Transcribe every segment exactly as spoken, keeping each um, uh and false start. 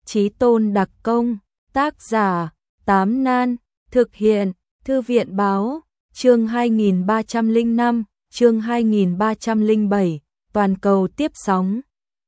Chí tôn đặc công, tác giả, Tám Nan, thực hiện, Thư viện báo, chương hai nghìn ba trăm lẻ năm, chương hai nghìn ba trăm lẻ bảy, toàn cầu tiếp sóng.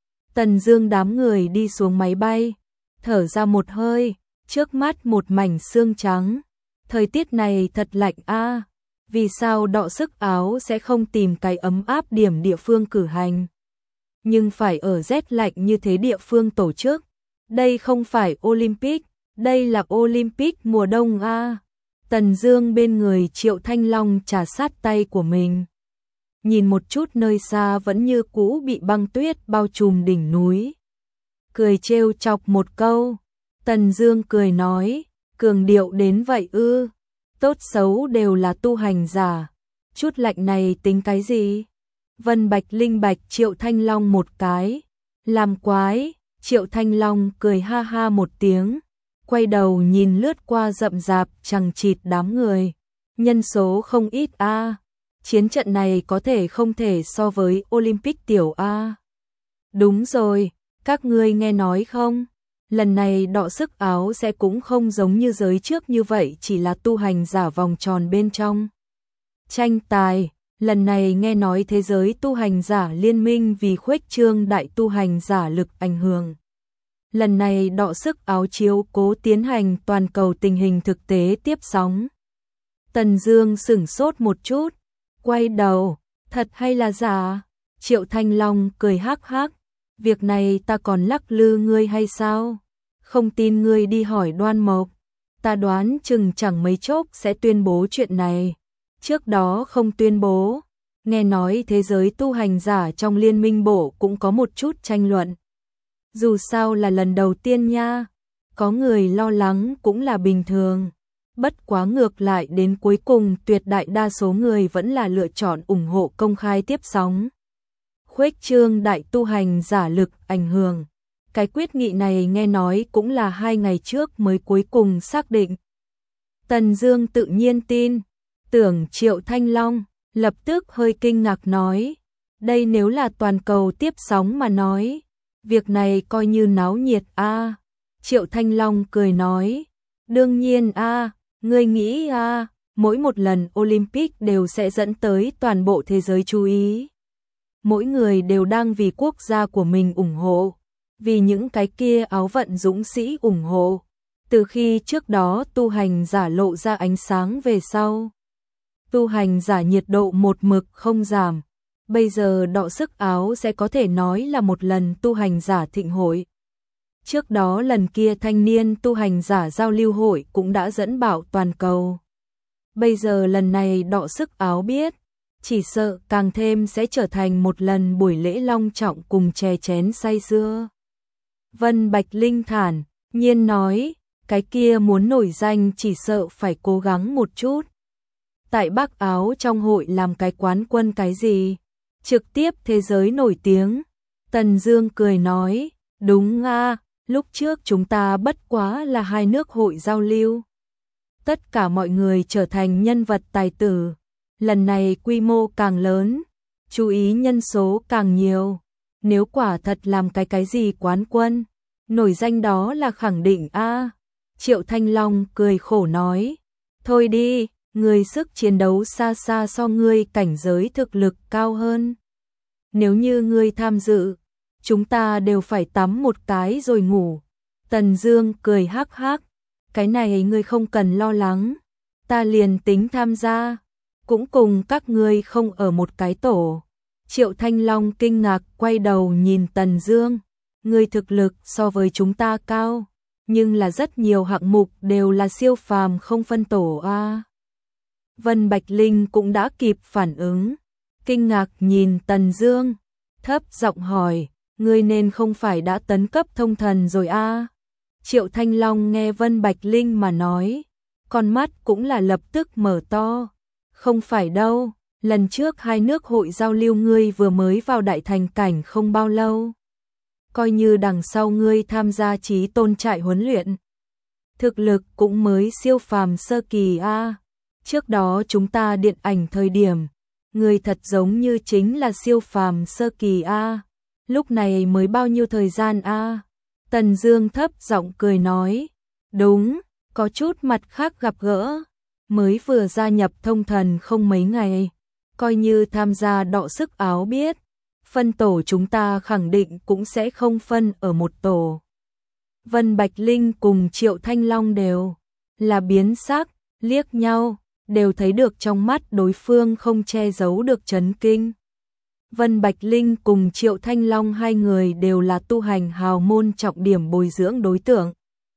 Tần Dương đám người đi xuống máy bay, thở ra một hơi, trước mắt một mảnh sương trắng. Thời tiết này thật lạnh a, vì sao đọ sức áo sẽ không tìm cái ấm áp điểm địa phương cử hành, nhưng phải ở rét lạnh như thế địa phương tổ chức. Đây không phải Olympic, đây là Olympic mùa đông a. Tần Dương bên người Triệu Thanh Long trà sát tay của mình, nhìn một chút nơi xa vẫn như cũ bị băng tuyết bao trùm đỉnh núi, cười trêu chọc một câu. Tần Dương cười nói, cường điệu đến vậy ư? Tốt xấu đều là tu hành giả, chút lạnh này tính cái gì? Vân Bạch Linh bạch Triệu Thanh Long một cái, làm quái. Triệu Thanh Long cười ha ha một tiếng, quay đầu nhìn lướt qua rậm rạp chằng chịt đám người, nhân số không ít a. Chiến trận này có thể không thể so với Olympic tiểu a. Đúng rồi, các ngươi nghe nói không? Lần này đọ sức áo sẽ cũng không giống như giới trước như vậy, chỉ là tu hành giả vòng tròn bên trong tranh tài. Lần này nghe nói thế giới tu hành giả liên minh vì khuếch trương đại tu hành giả lực ảnh hưởng. Lần này đọ sức áo chiếu cố tiến hành toàn cầu tình hình thực tế tiếp sóng. Tần Dương sửng sốt một chút, quay đầu, thật hay là giả? Triệu Thanh Long cười hắc hắc, việc này ta còn lắc lư ngươi hay sao? Không tin ngươi đi hỏi Đoan Mộc, ta đoán chừng chẳng mấy chốc sẽ tuyên bố chuyện này. Trước đó không tuyên bố, nghe nói thế giới tu hành giả trong liên minh bộ cũng có một chút tranh luận. Dù sao là lần đầu tiên nha, có người lo lắng cũng là bình thường. Bất quá ngược lại đến cuối cùng tuyệt đại đa số người vẫn là lựa chọn ủng hộ công khai tiếp sóng. Khuếch trương đại tu hành giả lực ảnh hưởng. Cái quyết nghị này nghe nói cũng là hai ngày trước mới cuối cùng xác định. Tần Dương tự nhiên tin, tưởng Triệu Thanh Long, lập tức hơi kinh ngạc nói, đây nếu là toàn cầu tiếp sóng mà nói, việc này coi như náo nhiệt a. Triệu Thanh Long cười nói, đương nhiên a, ngươi nghĩ a, mỗi một lần Olympic đều sẽ dẫn tới toàn bộ thế giới chú ý. Mỗi người đều đang vì quốc gia của mình ủng hộ, vì những cái kia áo vận dũng sĩ ủng hộ. Từ khi trước đó tu hành giả lộ ra ánh sáng về sau, tu hành giả nhiệt độ một mực không giảm. Bây giờ đọ sức áo sẽ có thể nói là một lần tu hành giả thịnh hội. Trước đó lần kia thanh niên tu hành giả giao lưu hội cũng đã dẫn bão toàn cầu. Bây giờ lần này đọ sức áo biết, chỉ sợ càng thêm sẽ trở thành một lần buổi lễ long trọng cùng chè chén say sưa. Vân Bạch Linh thản nhiên nói, cái kia muốn nổi danh chỉ sợ phải cố gắng một chút. Tại Bắc Áo trong hội làm cái quán quân cái gì? Trực tiếp thế giới nổi tiếng. Tần Dương cười nói, đúng a, lúc trước chúng ta bất quá là hai nước hội giao lưu. Tất cả mọi người trở thành nhân vật tài tử. Lần này quy mô càng lớn, chú ý nhân số càng nhiều. Nếu quả thật làm cái cái gì quán quân, nổi danh đó là khẳng định a. Triệu Thanh Long cười khổ nói, thôi đi, người sức chiến đấu xa xa so ngươi cảnh giới thực lực cao hơn. Nếu như ngươi tham dự, chúng ta đều phải tắm một cái rồi ngủ. Tần Dương cười hắc hắc, cái này ngươi không cần lo lắng, ta liền tính tham gia, cũng cùng các ngươi không ở một cái tổ. Triệu Thanh Long kinh ngạc quay đầu nhìn Tần Dương, ngươi thực lực so với chúng ta cao, nhưng là rất nhiều hạng mục đều là siêu phàm không phân tổ a. Vân Bạch Linh cũng đã kịp phản ứng, kinh ngạc nhìn Tần Dương, thấp giọng hỏi, ngươi nên không phải đã tấn cấp thông thần rồi a? Triệu Thanh Long nghe Vân Bạch Linh mà nói, con mắt cũng là lập tức mở to, không phải đâu, lần trước hai nước hội giao lưu ngươi vừa mới vào đại thành cảnh không bao lâu. Coi như đằng sau ngươi tham gia chí tôn trại huấn luyện, thực lực cũng mới siêu phàm sơ kỳ a. Trước đó chúng ta điện ảnh thời điểm, ngươi thật giống như chính là siêu phàm sơ kỳ a. Lúc này mới bao nhiêu thời gian a? Tần Dương thấp giọng cười nói, đúng, có chút mặt khác gặp gỡ, mới vừa gia nhập thông thần không mấy ngày, coi như tham gia đọ sức áo biết, phân tổ chúng ta khẳng định cũng sẽ không phân ở một tổ. Vân Bạch Linh cùng Triệu Thanh Long đều là biến sắc, liếc nhau, đều thấy được trong mắt đối phương không che giấu được chấn kinh. Vân Bạch Linh cùng Triệu Thanh Long hai người đều là tu hành hào môn trọng điểm bồi dưỡng đối tượng.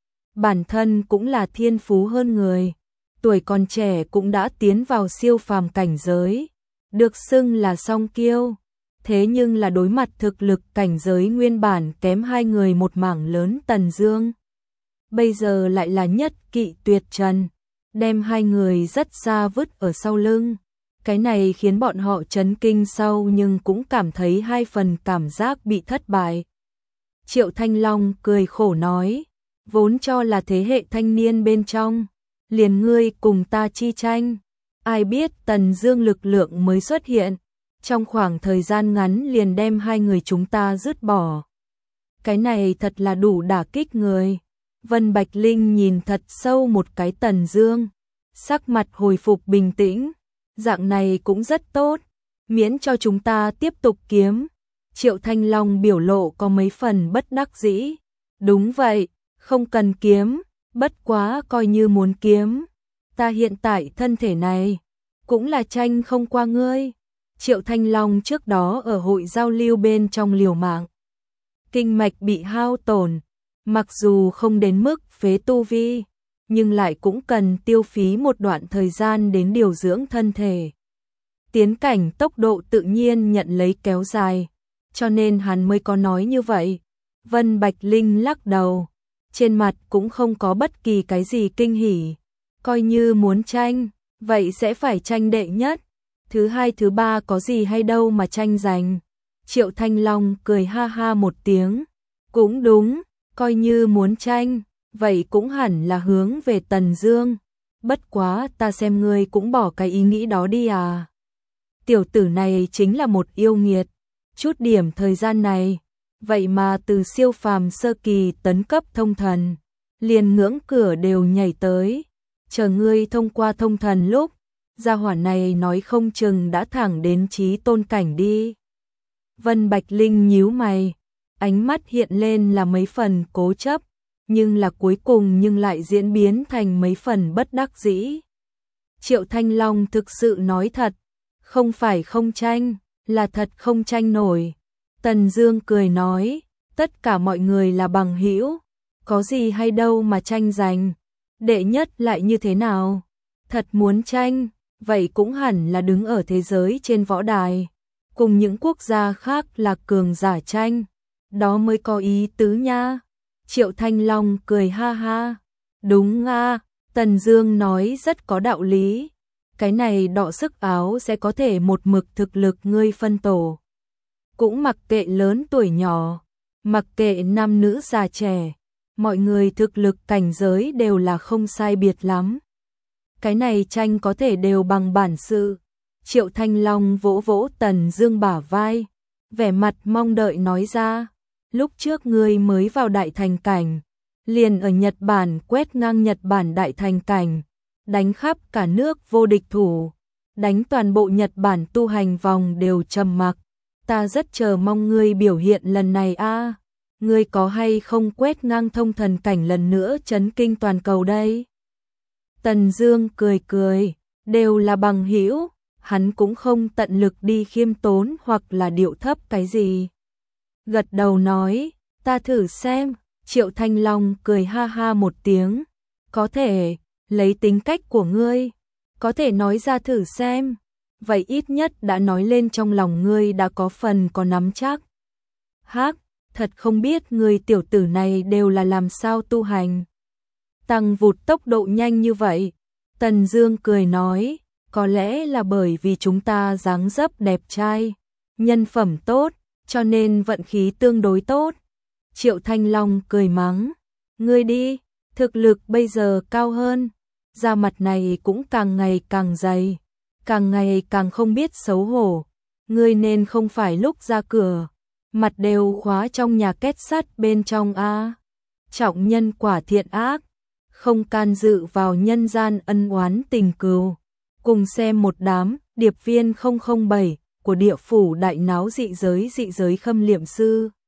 Bản thân cũng là thiên phú hơn người, tuổi còn trẻ cũng đã tiến vào siêu phàm cảnh giới, được xưng là song kiêu. Thế nhưng là đối mặt thực lực cảnh giới nguyên bản kém hai người một mảng lớn Tần Dương. Bây giờ lại là nhất kỵ tuyệt trần, đem hai người rất xa vứt ở sau lưng. Cái này khiến bọn họ chấn kinh sau nhưng cũng cảm thấy hai phần cảm giác bị thất bại. Triệu Thanh Long cười khổ nói, vốn cho là thế hệ thanh niên bên trong, liền ngươi cùng ta chi tranh. Ai biết Tần Dương lực lượng mới xuất hiện, trong khoảng thời gian ngắn liền đem hai người chúng ta dứt bỏ. Cái này thật là đủ đả kích người. Vân Bạch Linh nhìn thật sâu một cái Tần Dương, sắc mặt hồi phục bình tĩnh, dạng này cũng rất tốt, miễn cho chúng ta tiếp tục kiếm. Triệu Thanh Long biểu lộ có mấy phần bất đắc dĩ, đúng vậy, không cần kiếm, bất quá coi như muốn kiếm, ta hiện tại thân thể này cũng là tranh không qua ngươi. Triệu Thanh Long trước đó ở hội giao lưu bên trong liều mạng, kinh mạch bị hao tổn, mặc dù không đến mức phế tu vi, nhưng lại cũng cần tiêu phí một đoạn thời gian đến điều dưỡng thân thể. Tiến cảnh tốc độ tự nhiên nhận lấy kéo dài, cho nên hắn mới có nói như vậy. Vân Bạch Linh lắc đầu, trên mặt cũng không có bất kỳ cái gì kinh hỉ, coi như muốn tranh, vậy sẽ phải tranh đệ nhất. Thứ hai thứ ba có gì hay đâu mà tranh giành. Triệu Thanh Long cười ha ha một tiếng, cũng đúng, coi như muốn tranh, vậy cũng hẳn là hướng về Tần Dương. Bất quá ta xem ngươi cũng bỏ cái ý nghĩ đó đi à. Tiểu tử này chính là một yêu nghiệt, chút điểm thời gian này, vậy mà từ siêu phàm sơ kỳ tấn cấp thông thần, liền ngưỡng cửa đều nhảy tới, chờ ngươi thông qua thông thần lúc, gia hỏa này nói không chừng đã thẳng đến chí tôn cảnh đi. Vân Bạch Linh nhíu mày, ánh mắt hiện lên là mấy phần cố chấp, nhưng là cuối cùng nhưng lại diễn biến thành mấy phần bất đắc dĩ. Triệu Thanh Long thực sự nói thật, không phải không tranh, là thật không tranh nổi. Tần Dương cười nói, tất cả mọi người là bằng hữu, có gì hay đâu mà tranh giành, đệ nhất lại như thế nào? Thật muốn tranh, vậy cũng hẳn là đứng ở thế giới trên võ đài, cùng những quốc gia khác là cường giả tranh, đó mới có ý tứ nha. Triệu Thanh Long cười ha ha, đúng a, Tần Dương nói rất có đạo lý, cái này đọ sức áo sẽ có thể một mực thực lực ngươi phân tổ. Cũng mặc kệ lớn tuổi nhỏ, mặc kệ nam nữ già trẻ, mọi người thực lực cảnh giới đều là không sai biệt lắm. Cái này tranh có thể đều bằng bản sự. Triệu Thanh Long vỗ vỗ Tần Dương bả vai, vẻ mặt mong đợi nói ra, lúc trước ngươi mới vào đại thành cảnh, liền ở Nhật Bản quét ngang Nhật Bản đại thành cảnh, đánh khắp cả nước vô địch thủ, đánh toàn bộ Nhật Bản tu hành vòng đều trầm mặc. Ta rất chờ mong ngươi biểu hiện lần này a. Ngươi có hay không quét ngang thông thần cảnh lần nữa chấn kinh toàn cầu đây? Tần Dương cười cười, đều là bằng hữu, hắn cũng không tận lực đi khiêm tốn hoặc là điệu thấp cái gì. Gật đầu nói, ta thử xem. Triệu Thanh Long cười ha ha một tiếng, có thể, lấy tính cách của ngươi, có thể nói ra thử xem, vậy ít nhất đã nói lên trong lòng ngươi đã có phần có nắm chắc. Hắc, thật không biết ngươi tiểu tử này đều là làm sao tu hành, tăng vụt tốc độ nhanh như vậy. Tần Dương cười nói, có lẽ là bởi vì chúng ta dáng dấp đẹp trai, nhân phẩm tốt, cho nên vận khí tương đối tốt. Triệu Thanh Long cười mắng, ngươi đi, thực lực bây giờ cao hơn, da mặt này cũng càng ngày càng dày, càng ngày càng không biết xấu hổ, ngươi nên không phải lúc ra cửa, mặt đều khóa trong nhà kết sắt bên trong a. trọng nhân quả thiện ác, không can dự vào nhân gian ân oán tình cừu. Cùng xem một đám điệp viên không không bảy của địa phủ đại náo dị giới dị giới Khâm Liệm Sư.